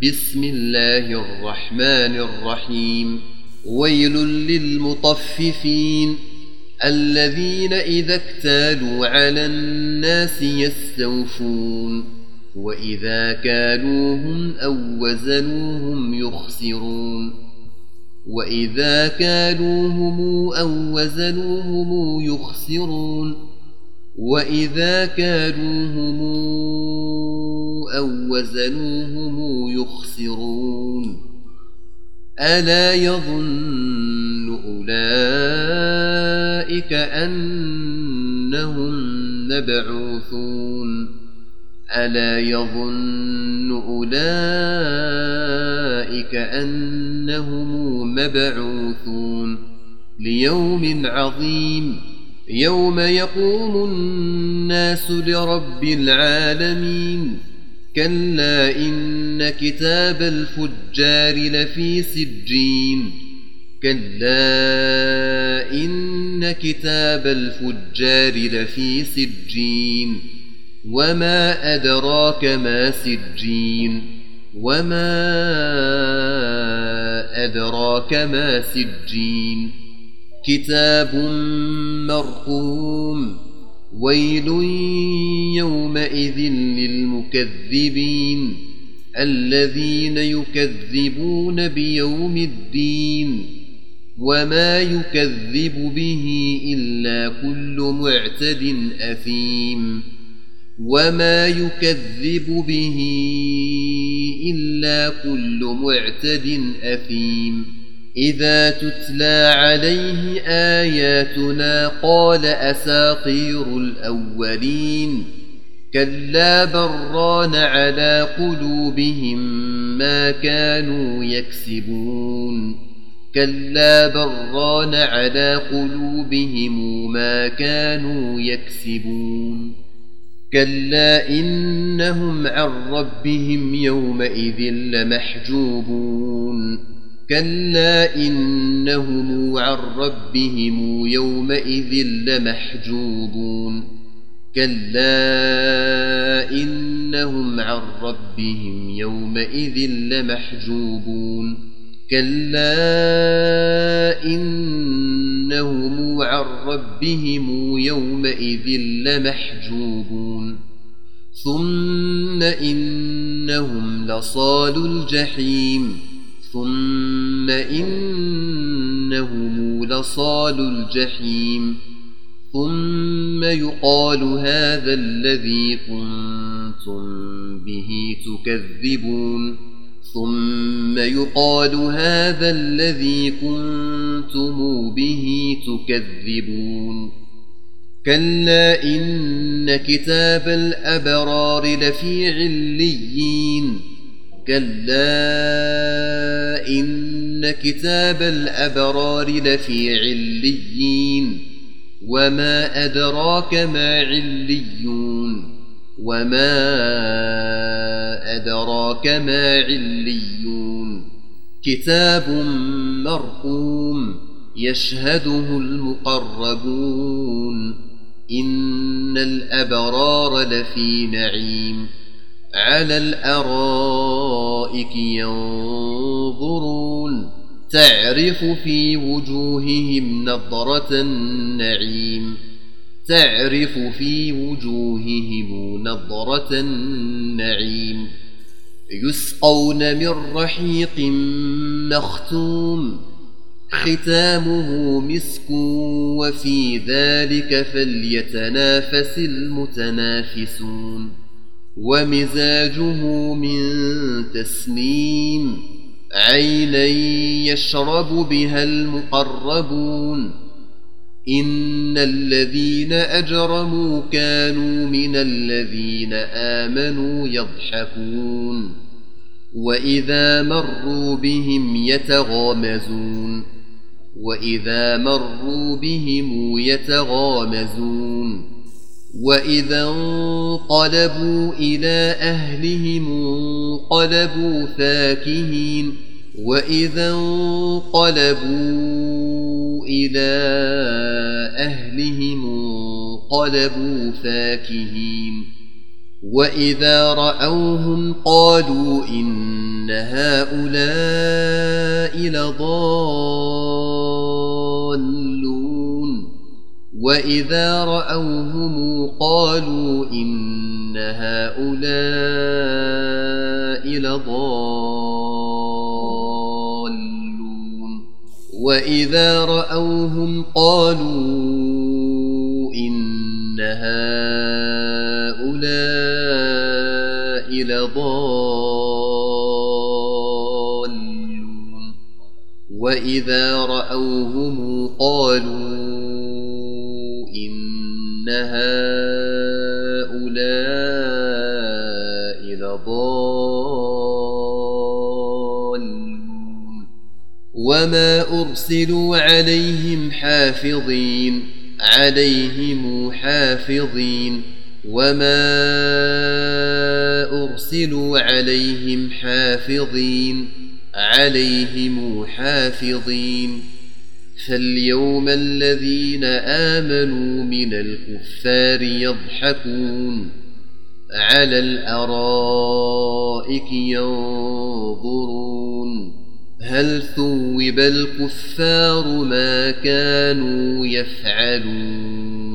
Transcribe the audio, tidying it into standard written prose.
بسم الله الرحمن الرحيم. ويل للمطففين الذين إذا اكتالوا على الناس يستوفون وإذا كالوهم أو وزنوهم يخسرون وإذا كالوهم أو وزنوهم يخسرون وإذا كالوهم أو وزنوهم يخسرون ألا يظن أولئك أنهم مبعوثون ألا يظن أولئك أنهم مبعوثون ليوم عظيم يوم يقوم الناس لرب العالمين كلا إن كتاب الفجار لفي سجين كلا إن كتاب الفجار لفي سجين وما أدراك ما سجين وما أدراك ما سجين كتاب مرقوم ويل يومئذ للمكذبين الذين يكذبون بيوم الدين وما يكذب به إلا كل معتد أثيم وما يكذب به إلا كل معتد أثيم إذا تتلى عليه آياتنا قال أساطير الأولين كلا بران على قلوبهم ما كانوا يكسبون كلا بران على قلوبهم ما كانوا يكسبون كلا إنهم عن ربهم يومئذ لمحجوبون كلا إنهم عن ربهم يومئذ لمحجوبون كلا إنهم عن ربهم يومئذ لمحجوبون كلا إنهم عن ربهم يومئذ لمحجوبون ثم إنهم لصالو الجحيم ثم إنهم لصالو الجحيم ثم يقال هذا الذي كنتم به تكذبون ثم يقال هذا الذي كنتم به تكذبون كلا إن كتاب الأبرار لفي عليين كلا إن كتاب الأبرار لفي عليين وما أدراك ما عليون وما أدراك ما عليون كتاب مرقوم يشهده المقربون إن الأبرار لفي نعيم على الأرائك ينظرون تعرف في وجوههم نضرة النعيم تعرف في وجوههم نضرة النعيم يسقون من رحيق مختوم ختامه مسك وفي ذلك فليتنافس المتنافسون ومزاجه من تسنيم عينا يشرب بها المقربون إن الذين أجرموا كانوا من الذين آمنوا يضحكون وإذا مروا بهم يتغامزون وإذا مروا بهم يتغامزون وإذا انقلبوا إلى أهلهم انقلبوا فاكهين وإذا انقلبوا إلى أهلهم انقلبوا فاكهين وإذا رأوهم قالوا إن هؤلاء لضالون وإذا رأوهم قالوا إن هؤلاء لضالون وإذا رأوهم قالوا إن هؤلاء لضالون وإذا رأوهم قالوا إن هؤلاء لضالون وما أرسلوا عليهم حافظين وما أرسلوا عليهم حافظين فاليوم الذين آمنوا من الكفار يضحكون على الأرائك ينظرون هل ثوب الكفار ما كانوا يفعلون